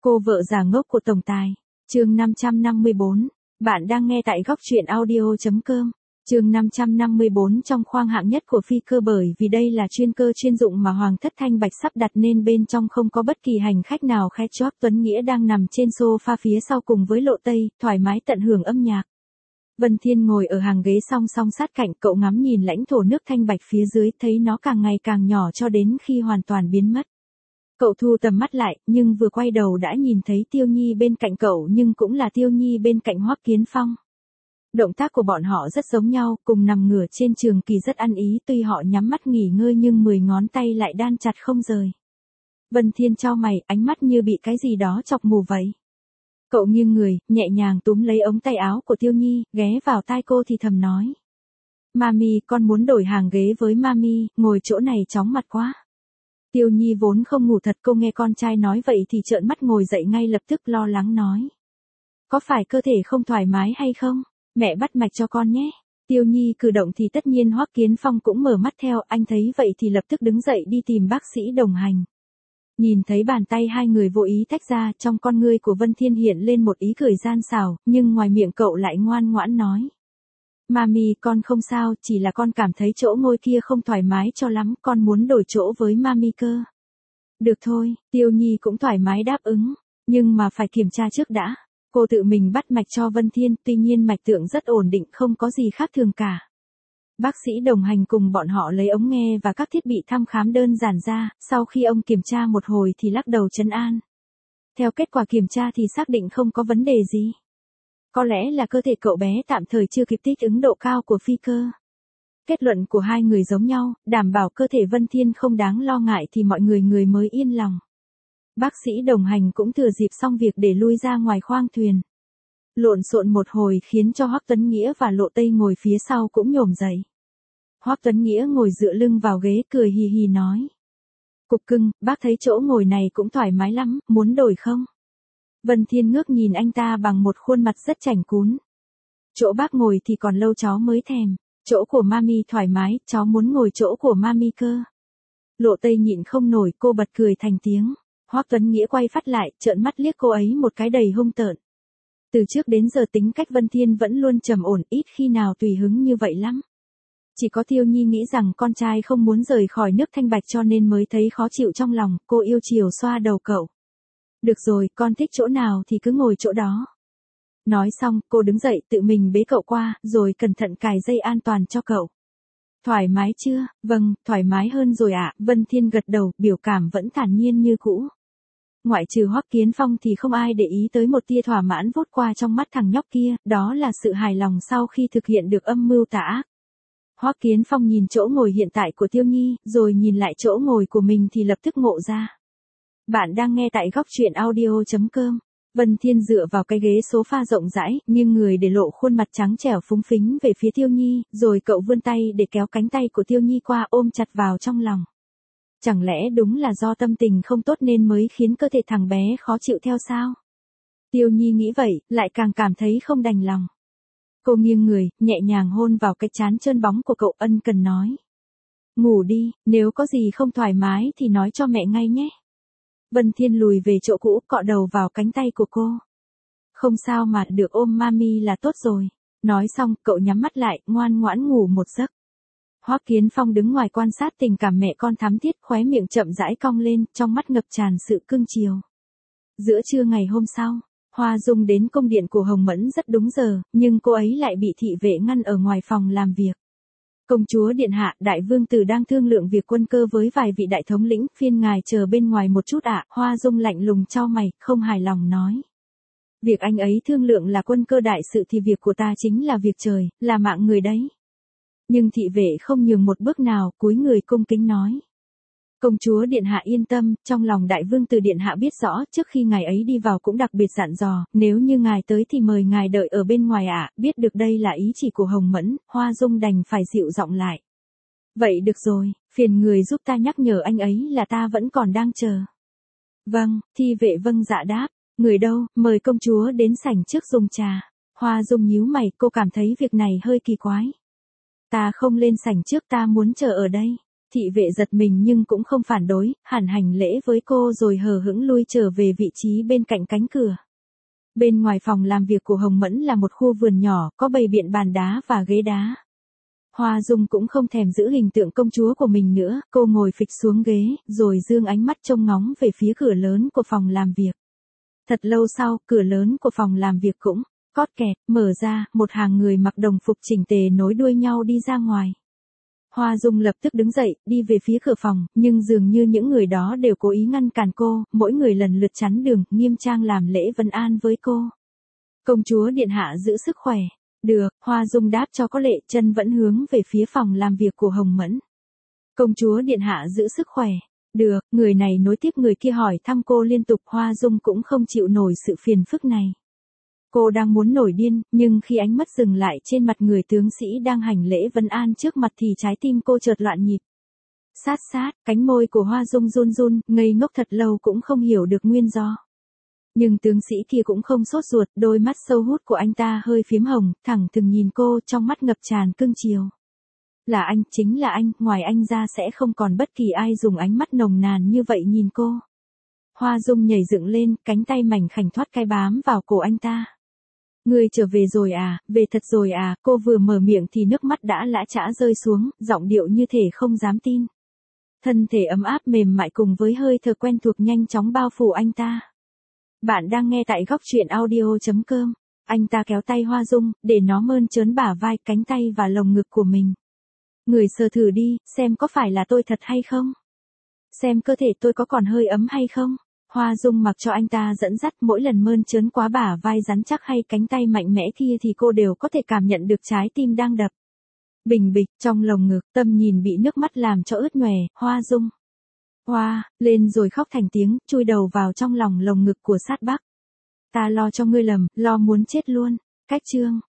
Cô vợ già ngốc của tổng tài. Chương 554. Bạn đang nghe tại góc truyện audio.com. Chương 554 trong khoang hạng nhất của phi cơ, bởi vì đây là chuyên cơ chuyên dụng mà Hoàng thất Thanh Bạch sắp đặt nên bên trong không có bất kỳ hành khách nào khai chóp. Tuấn Nghĩa đang nằm trên sofa phía sau cùng với Lộ Tây, thoải mái tận hưởng âm nhạc. Vân Thiên ngồi ở hàng ghế song song sát cạnh cậu, ngắm nhìn lãnh thổ nước Thanh Bạch phía dưới, thấy nó càng ngày càng nhỏ cho đến khi hoàn toàn biến mất. Cậu thu tầm mắt lại, nhưng vừa quay đầu đã nhìn thấy Tiêu Nhi bên cạnh cậu, nhưng cũng là Tiêu Nhi bên cạnh Hoắc Kiến Phong. Động tác của bọn họ rất giống nhau, cùng nằm ngửa trên trường kỳ rất ăn ý, tuy họ nhắm mắt nghỉ ngơi nhưng 10 ngón tay lại đan chặt không rời. Vân Thiên chau mày, ánh mắt như bị cái gì đó chọc mù vậy. Cậu nghiêng người, nhẹ nhàng túm lấy ống tay áo của Tiêu Nhi, ghé vào tai cô thì thầm nói. Mami, con muốn đổi hàng ghế với Mami, ngồi chỗ này chóng mặt quá. Tiêu Nhi vốn không ngủ thật, cô nghe con trai nói vậy thì trợn mắt ngồi dậy ngay lập tức, lo lắng nói. Có phải cơ thể không thoải mái hay không? Mẹ bắt mạch cho con nhé. Tiêu Nhi cử động thì tất nhiên Hoắc Kiến Phong cũng mở mắt theo, anh thấy vậy thì lập tức đứng dậy đi tìm bác sĩ đồng hành. Nhìn thấy bàn tay hai người vô ý tách ra, trong con ngươi của Vân Thiên hiện lên một ý cười gian xảo, nhưng ngoài miệng cậu lại ngoan ngoãn nói. Mami, con không sao, chỉ là con cảm thấy chỗ ngồi kia không thoải mái cho lắm, con muốn đổi chỗ với Mami cơ. Được thôi, Tiêu Nhi cũng thoải mái đáp ứng, nhưng mà phải kiểm tra trước đã. Cô tự mình bắt mạch cho Vân Thiên, tuy nhiên mạch tượng rất ổn định, không có gì khác thường cả. Bác sĩ đồng hành cùng bọn họ lấy ống nghe và các thiết bị thăm khám đơn giản ra, sau khi ông kiểm tra một hồi thì lắc đầu trấn an. Theo kết quả kiểm tra thì xác định không có vấn đề gì. Có lẽ là cơ thể cậu bé tạm thời chưa kịp thích ứng độ cao của phi cơ. Kết luận của hai người giống nhau, đảm bảo cơ thể Vân Thiên không đáng lo ngại thì mọi người mới yên lòng. Bác sĩ đồng hành cũng thừa dịp xong việc để lui ra ngoài khoang thuyền. Lộn xộn một hồi khiến cho Hoắc Tuấn Nghĩa và Lộ Tây ngồi phía sau cũng nhổm dậy. Hoắc Tuấn Nghĩa ngồi dựa lưng vào ghế cười hì hì nói. Cục cưng, bác thấy chỗ ngồi này cũng thoải mái lắm, muốn đổi không? Vân Thiên ngước nhìn anh ta bằng một khuôn mặt rất chảnh cún. Chỗ bác ngồi thì còn lâu cháu mới thèm, chỗ của Mami thoải mái, cháu muốn ngồi chỗ của Mami cơ. Lộ Tây nhịn không nổi, cô bật cười thành tiếng. Hoắc Tuấn Nghĩa quay phát lại, trợn mắt liếc cô ấy một cái đầy hung tợn. Từ trước đến giờ tính cách Vân Thiên vẫn luôn trầm ổn, ít khi nào tùy hứng như vậy lắm. Chỉ có Tiêu Nhi nghĩ rằng con trai không muốn rời khỏi nước Thanh Bạch cho nên mới thấy khó chịu trong lòng, cô yêu chiều xoa đầu cậu. Được rồi, con thích chỗ nào thì cứ ngồi chỗ đó. Nói xong, cô đứng dậy tự mình bế cậu qua, rồi cẩn thận cài dây an toàn cho cậu. Thoải mái chưa? Vâng, thoải mái hơn rồi ạ. Vân Thiên gật đầu, biểu cảm vẫn thản nhiên như cũ. Ngoại trừ Hoắc Kiến Phong thì không ai để ý tới một tia thỏa mãn vút qua trong mắt thằng nhóc kia, đó là sự hài lòng sau khi thực hiện được âm mưu tà ác. Hoắc Kiến Phong nhìn chỗ ngồi hiện tại của Tiêu Nhi, rồi nhìn lại chỗ ngồi của mình thì lập tức ngộ ra. Bạn đang nghe tại góc truyện audio.com. Vân Thiên dựa vào cái ghế sofa rộng rãi, nhưng người để lộ khuôn mặt trắng trẻo phúng phính về phía Tiêu Nhi, rồi cậu vươn tay để kéo cánh tay của Tiêu Nhi qua, ôm chặt vào trong lòng. Chẳng lẽ đúng là do tâm tình không tốt nên mới khiến cơ thể thằng bé khó chịu theo sao? Tiêu Nhi nghĩ vậy, lại càng cảm thấy không đành lòng. Cô nghiêng người, nhẹ nhàng hôn vào cái trán trơn bóng của cậu, ân cần nói. Ngủ đi, nếu có gì không thoải mái thì nói cho mẹ ngay nhé. Vân Thiên lùi về chỗ cũ, cọ đầu vào cánh tay của cô. Không sao mà, được ôm Mami là tốt rồi. Nói xong, cậu nhắm mắt lại, ngoan ngoãn ngủ một giấc. Hoắc Kiến Phong đứng ngoài quan sát tình cảm mẹ con thắm thiết, khóe miệng chậm rãi cong lên, trong mắt ngập tràn sự cưng chiều. Giữa trưa ngày hôm sau, Hoa Dung đến cung điện của Hồng Mẫn rất đúng giờ, nhưng cô ấy lại bị thị vệ ngăn ở ngoài phòng làm việc. Công chúa điện hạ, đại vương tử đang thương lượng việc quân cơ với vài vị đại thống lĩnh, phiên ngài chờ bên ngoài một chút ạ. Hoa Dung lạnh lùng chau mày, không hài lòng nói. Việc anh ấy thương lượng là quân cơ đại sự thì việc của ta chính là việc trời, là mạng người đấy. Nhưng thị vệ không nhường một bước nào, cúi người cung kính nói. Công chúa điện hạ yên tâm, trong lòng đại vương tử điện hạ biết rõ, trước khi ngài ấy đi vào cũng đặc biệt dặn dò, nếu như ngài tới thì mời ngài đợi ở bên ngoài ạ. Biết được đây là ý chỉ của Hồng Mẫn, Hoa Dung đành phải dịu giọng lại. Vậy được rồi, phiền người giúp ta nhắc nhở anh ấy là ta vẫn còn đang chờ. Vâng, thị vệ vâng dạ đáp. Người đâu, mời công chúa đến sảnh trước dùng trà. Hoa Dung nhíu mày, cô cảm thấy việc này hơi kỳ quái. Ta không lên sảnh trước, ta muốn chờ ở đây. Thị vệ giật mình nhưng cũng không phản đối, hẳn hành lễ với cô rồi hờ hững lui trở về vị trí bên cạnh cánh cửa. Bên ngoài phòng làm việc của Hồng Mẫn là một khu vườn nhỏ, có bày biện bàn đá và ghế đá. Hoa Dung cũng không thèm giữ hình tượng công chúa của mình nữa, cô ngồi phịch xuống ghế, rồi dương ánh mắt trông ngóng về phía cửa lớn của phòng làm việc. Thật lâu sau, cửa lớn của phòng làm việc cũng cót kẹt, mở ra, một hàng người mặc đồng phục chỉnh tề nối đuôi nhau đi ra ngoài. Hoa Dung lập tức đứng dậy, đi về phía cửa phòng, nhưng dường như những người đó đều cố ý ngăn cản cô, mỗi người lần lượt chắn đường, nghiêm trang làm lễ vân an với cô. Công chúa điện hạ giữ sức khỏe. Được, Hoa Dung đáp cho có lệ, chân vẫn hướng về phía phòng làm việc của Hồng Mẫn. Công chúa điện hạ giữ sức khỏe. Được, người này nối tiếp người kia hỏi thăm cô liên tục, Hoa Dung cũng không chịu nổi sự phiền phức này. Cô đang muốn nổi điên, nhưng khi ánh mắt dừng lại trên mặt người tướng sĩ đang hành lễ vân an trước mặt thì trái tim cô chợt loạn nhịp. Sát sát, cánh môi của Hoa Dung run run, ngây ngốc thật lâu cũng không hiểu được nguyên do. Nhưng tướng sĩ kia cũng không sốt ruột, đôi mắt sâu hút của anh ta hơi phím hồng, thẳng thừng nhìn cô, trong mắt ngập tràn cưng chiều. Là anh, chính là anh, ngoài anh ra sẽ không còn bất kỳ ai dùng ánh mắt nồng nàn như vậy nhìn cô. Hoa Dung nhảy dựng lên, cánh tay mảnh khảnh thoát cái bám vào cổ anh ta. Ngươi trở về rồi à, về thật rồi à, cô vừa mở miệng thì nước mắt đã lã chã rơi xuống, giọng điệu như thể không dám tin. Thân thể ấm áp mềm mại cùng với hơi thở quen thuộc nhanh chóng bao phủ anh ta. Bạn đang nghe tại góc truyện audio.com. Anh ta kéo tay Hoa Dung, để nó mơn trớn bả vai, cánh tay và lồng ngực của mình. Người sờ thử đi, xem có phải là tôi thật hay không? Xem cơ thể tôi có còn hơi ấm hay không? Hoa Dung mặc cho anh ta dẫn dắt, mỗi lần mơn trớn quá bả vai rắn chắc hay cánh tay mạnh mẽ kia thì cô đều có thể cảm nhận được trái tim đang đập. Bình bịch, trong lồng ngực, tâm nhìn bị nước mắt làm cho ướt nhòe, Hoa Dung. Hoa, lên rồi khóc thành tiếng, chui đầu vào trong lòng lồng ngực của Sát Bắc. Ta lo cho ngươi lầm, lo muốn chết luôn. Cách chương.